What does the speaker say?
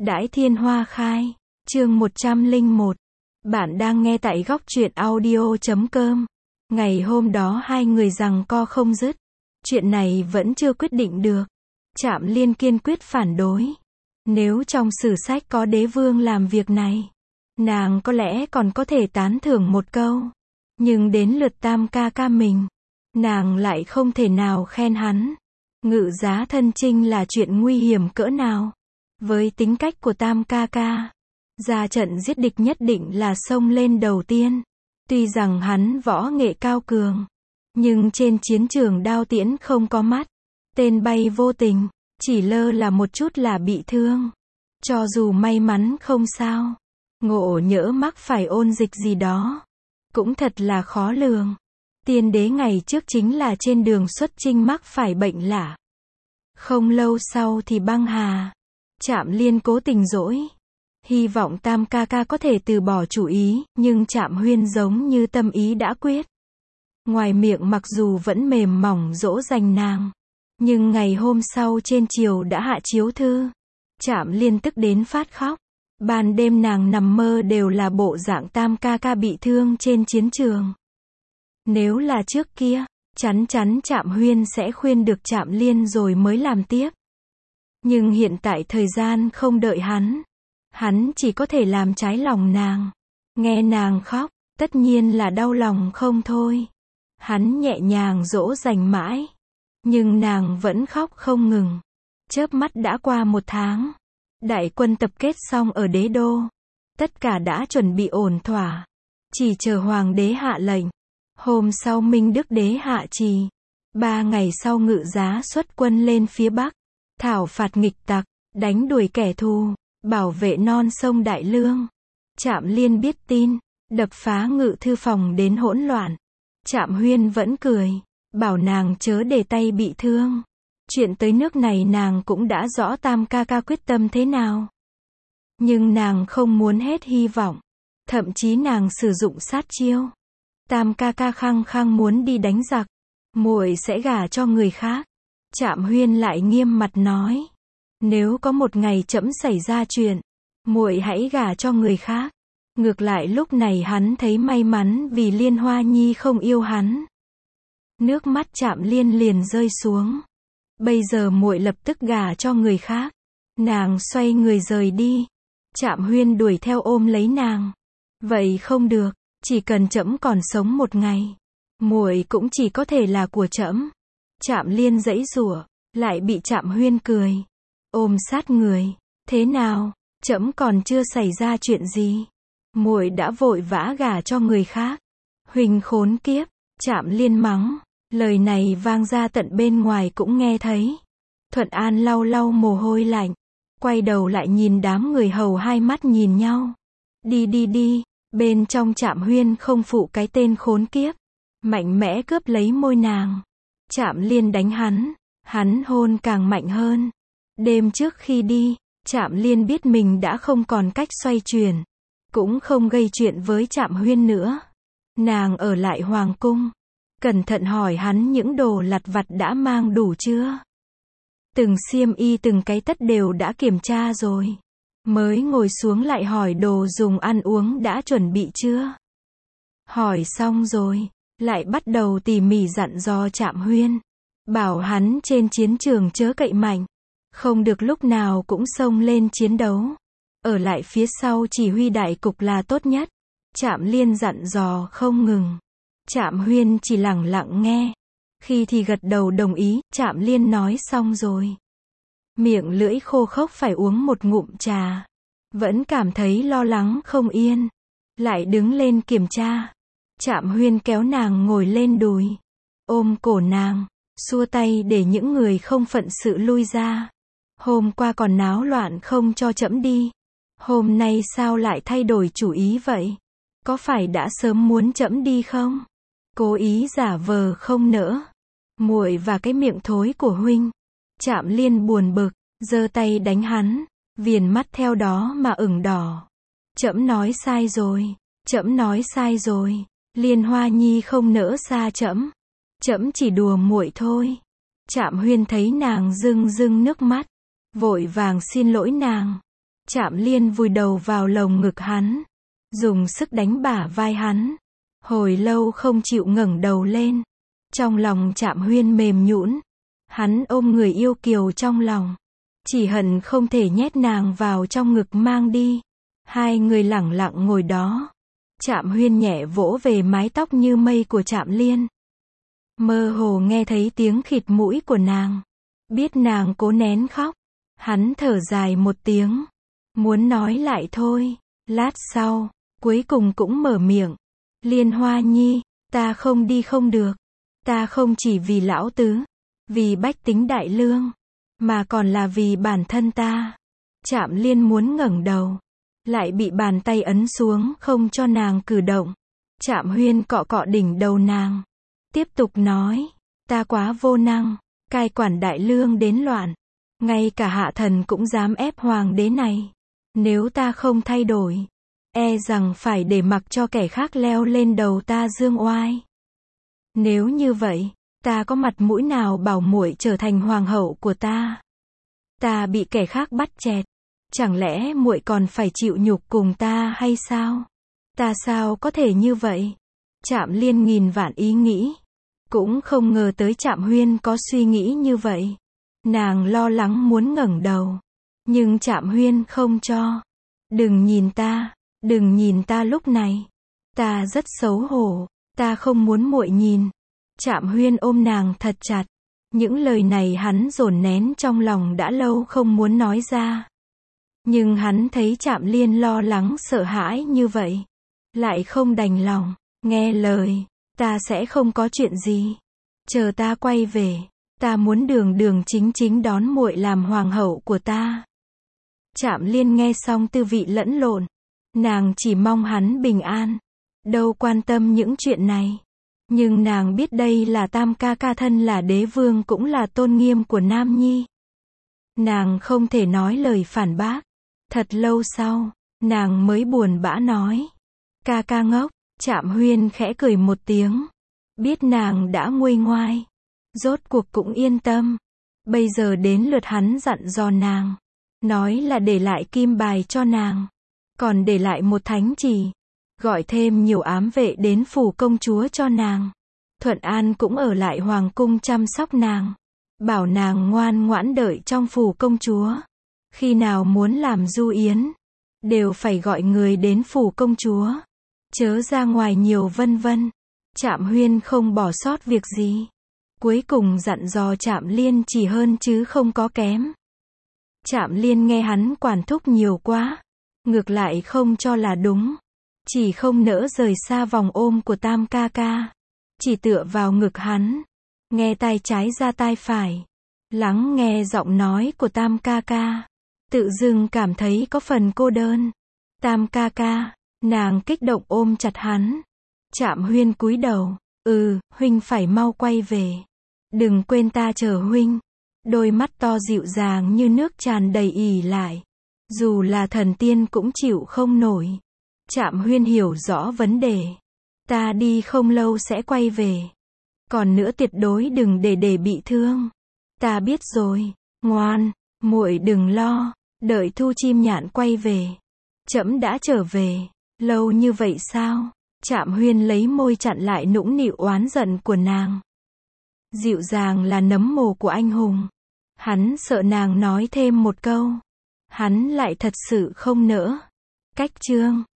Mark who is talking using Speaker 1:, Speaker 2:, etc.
Speaker 1: Đãi thiên hoa khai. Chương 101. Bạn đang nghe tại góc truyện audio.com. Ngày hôm đó hai người giằng co không dứt. Chuyện này vẫn chưa quyết định được. Trạm Liên kiên quyết phản đối. Nếu trong sử sách có đế vương làm việc này, nàng có lẽ còn có thể tán thưởng một câu. Nhưng đến lượt Tam ca ca mình, nàng lại không thể nào khen hắn. Ngự giá thân chinh là chuyện nguy hiểm cỡ nào. Với tính cách của Tam ca ca, ra trận giết địch nhất định là xông lên đầu tiên. Tuy rằng hắn võ nghệ cao cường, nhưng trên chiến trường đao tiễn không có mắt. Tên bay vô tình, chỉ lơ là một chút là bị thương. Cho dù may mắn không sao, ngộ nhỡ mắc phải ôn dịch gì đó, cũng thật là khó lường. Tiên đế ngày trước chính là trên đường xuất chinh mắc phải bệnh lạ. Không lâu sau thì băng hà. Trạm Liên cố tình dỗi, hy vọng Tam ca ca có thể từ bỏ chủ ý, nhưng Trạm Huyên giống như tâm ý đã quyết. Ngoài miệng mặc dù vẫn mềm mỏng dỗ dành nàng, nhưng ngày hôm sau trên chiều đã hạ chiếu thư. Trạm Liên tức đến phát khóc. Ban đêm nàng nằm mơ đều là bộ dạng Tam ca ca bị thương trên chiến trường. Nếu là trước kia, chắn Trạm Huyên sẽ khuyên được Trạm Liên rồi mới làm tiếp. Nhưng hiện tại thời gian không đợi hắn chỉ có thể làm trái lòng nàng. Nghe nàng khóc, tất nhiên là đau lòng không thôi. Hắn nhẹ nhàng dỗ dành mãi, nhưng nàng vẫn khóc không ngừng. Chớp mắt đã qua 1 tháng. Đại quân tập kết xong ở đế đô. Tất cả đã chuẩn bị ổn thỏa. Chỉ chờ hoàng đế hạ lệnh. Hôm sau Minh Đức đế hạ trì. 3 ngày sau Ngự Giá xuất quân lên phía Bắc. Thảo phạt nghịch tặc, đánh đuổi kẻ thù, bảo vệ non sông Đại Lương. Trạm Liên biết tin, đập phá ngự thư phòng đến hỗn loạn. Trạm Huyên vẫn cười, bảo nàng chớ để tay bị thương. Chuyện tới nước này nàng cũng đã rõ Tam ca ca quyết tâm thế nào. Nhưng nàng không muốn hết hy vọng. Thậm chí nàng sử dụng sát chiêu. Tam ca ca khăng khăng muốn đi đánh giặc, muội sẽ gả cho người khác. Trạm Huyên lại nghiêm mặt nói, nếu có một ngày trẫm xảy ra chuyện, muội hãy gả cho người khác. Ngược lại lúc này hắn thấy may mắn vì Liên Hoa Nhi không yêu hắn. Nước mắt Trạm Liên liền rơi xuống. Bây giờ muội lập tức gả cho người khác. Nàng xoay người rời đi. Trạm Huyên đuổi theo ôm lấy nàng. Vậy không được, chỉ cần trẫm còn sống một ngày, muội cũng chỉ có thể là của trẫm. Trạm Liên giãy giụa, lại bị Trạm Huyên cười, ôm sát người. Thế nào, trẫm còn chưa xảy ra chuyện gì, muội đã vội vã gả cho người khác. Huỳnh khốn kiếp, Trạm Liên mắng. Lời này vang ra tận bên ngoài cũng nghe thấy. Thuận An lau lau mồ hôi lạnh, quay đầu lại nhìn đám người hầu hai mắt nhìn nhau. Đi, bên trong Trạm Huyên không phụ cái tên khốn kiếp, mạnh mẽ cướp lấy môi nàng. Trạm Liên đánh hắn hôn càng mạnh hơn. Đêm trước khi đi, Trạm Liên biết mình đã không còn cách xoay chuyển, cũng không gây chuyện với Trạm Huyên nữa. Nàng ở lại hoàng cung, cẩn thận hỏi hắn những đồ lặt vặt đã mang đủ chưa. Từng xiêm y từng cái tất đều đã kiểm tra rồi. Mới ngồi xuống lại hỏi đồ dùng ăn uống đã chuẩn bị chưa. Hỏi xong rồi, lại bắt đầu tỉ mỉ dặn dò Trạm Huyên. Bảo hắn trên chiến trường chớ cậy mạnh. Không được lúc nào cũng xông lên chiến đấu. Ở lại phía sau chỉ huy đại cục là tốt nhất. Trạm Liên dặn dò không ngừng. Trạm Huyên chỉ lẳng lặng nghe. Khi thì gật đầu đồng ý. Trạm Liên nói xong rồi, miệng lưỡi khô khốc phải uống một ngụm trà. Vẫn cảm thấy lo lắng không yên. Lại đứng lên kiểm tra. Trạm Huyên kéo nàng ngồi lên đùi, ôm cổ nàng, xua tay để những người không phận sự lui ra. Hôm qua còn náo loạn không cho trẫm đi, hôm nay sao lại thay đổi chủ ý vậy? Có phải đã sớm muốn trẫm đi không? Cố ý giả vờ không nỡ. Muội và cái miệng thối của huynh. Trạm Liên buồn bực, giơ tay đánh hắn, viền mắt theo đó mà ửng đỏ. Trẫm nói sai rồi. Liên Hoa Nhi không nỡ xa trẫm. Trẫm chỉ đùa muội thôi. Trạm Huyên thấy nàng rưng rưng nước mắt, vội vàng xin lỗi nàng. Trạm Liên vùi đầu vào lồng ngực hắn, dùng sức đánh bả vai hắn. Hồi lâu không chịu ngẩng đầu lên. Trong lòng Trạm Huyên mềm nhũn, hắn ôm người yêu kiều trong lòng, chỉ hận không thể nhét nàng vào trong ngực mang đi. Hai người lẳng lặng ngồi đó. Trạm Huyên nhẹ vỗ về mái tóc như mây của Trạm Liên. Mơ hồ nghe thấy tiếng khịt mũi của nàng. Biết nàng cố nén khóc. Hắn thở dài một tiếng. Muốn nói lại thôi. Lát sau, cuối cùng cũng mở miệng. Liên Hoa Nhi, ta không đi không được. Ta không chỉ vì lão tứ, vì bách tính đại lương, mà còn là vì bản thân ta. Trạm Liên muốn ngẩng đầu, lại bị bàn tay ấn xuống không cho nàng cử động. Trạm Huyên cọ cọ đỉnh đầu nàng, tiếp tục nói, ta quá vô năng, cai quản đại lương đến loạn, ngay cả hạ thần cũng dám ép hoàng đế này. Nếu ta không thay đổi, e rằng phải để mặc cho kẻ khác leo lên đầu ta dương oai. Nếu như vậy, ta có mặt mũi nào bảo muội trở thành hoàng hậu của ta? Ta bị kẻ khác bắt chẹt, chẳng lẽ muội còn phải chịu nhục cùng ta hay sao? Ta sao có thể như vậy? Trạm Liên nghìn vạn ý nghĩ, cũng không ngờ tới Trạm Huyên có suy nghĩ như vậy. Nàng lo lắng muốn ngẩng đầu, nhưng Trạm Huyên không cho. Đừng nhìn ta lúc này. Ta rất xấu hổ, ta không muốn muội nhìn. Trạm Huyên ôm nàng thật chặt. Những lời này hắn dồn nén trong lòng đã lâu không muốn nói ra. Nhưng hắn thấy Trạm Liên lo lắng sợ hãi như vậy, lại không đành lòng. Nghe lời, ta sẽ không có chuyện gì. Chờ ta quay về, ta muốn đường đường chính chính đón muội làm hoàng hậu của ta. Trạm Liên nghe xong tư vị lẫn lộn. Nàng chỉ mong hắn bình an, đâu quan tâm những chuyện này. Nhưng nàng biết đây là Tam ca ca, thân là đế vương cũng là tôn nghiêm của Nam Nhi. Nàng không thể nói lời phản bác. Thật lâu sau, nàng mới buồn bã nói. Ca ca ngốc. Trạm Huyên khẽ cười một tiếng. Biết nàng đã nguôi ngoai, rốt cuộc cũng yên tâm. Bây giờ đến lượt hắn dặn dò nàng. Nói là để lại kim bài cho nàng, còn để lại một thánh chỉ, gọi thêm nhiều ám vệ đến phủ công chúa cho nàng. Thuận An cũng ở lại hoàng cung chăm sóc nàng, bảo nàng ngoan ngoãn đợi trong phủ công chúa. Khi nào muốn làm du yến, đều phải gọi người đến phủ công chúa, chớ ra ngoài nhiều vân vân. Trạm Huyên không bỏ sót việc gì. Cuối cùng dặn dò Trạm Liên chỉ hơn chứ không có kém. Trạm Liên nghe hắn quản thúc nhiều quá, ngược lại không cho là đúng. Chỉ không nỡ rời xa vòng ôm của Tam ca ca. Chỉ tựa vào ngực hắn, nghe tai trái ra tai phải, lắng nghe giọng nói của Tam ca ca. Tự dưng cảm thấy có phần cô đơn. Tam ca ca, nàng kích động ôm chặt hắn. Trạm Huyên cúi đầu, huynh phải mau quay về. Đừng quên ta chờ huynh. Đôi mắt to dịu dàng như nước tràn đầy ỉ lại. Dù là thần tiên cũng chịu không nổi. Trạm Huyên hiểu rõ vấn đề. Ta đi không lâu sẽ quay về. Còn nữa tuyệt đối đừng để bị thương. Ta biết rồi, ngoan, muội đừng lo. Đợi Thu Chim Nhạn quay về. Trẫm đã trở về. Lâu như vậy sao? Trạm Huyên lấy môi chặn lại nũng nịu oán giận của nàng. Dịu dàng là nấm mồ của anh hùng. Hắn sợ nàng nói thêm một câu. Hắn lại thật sự không nỡ. Cách chương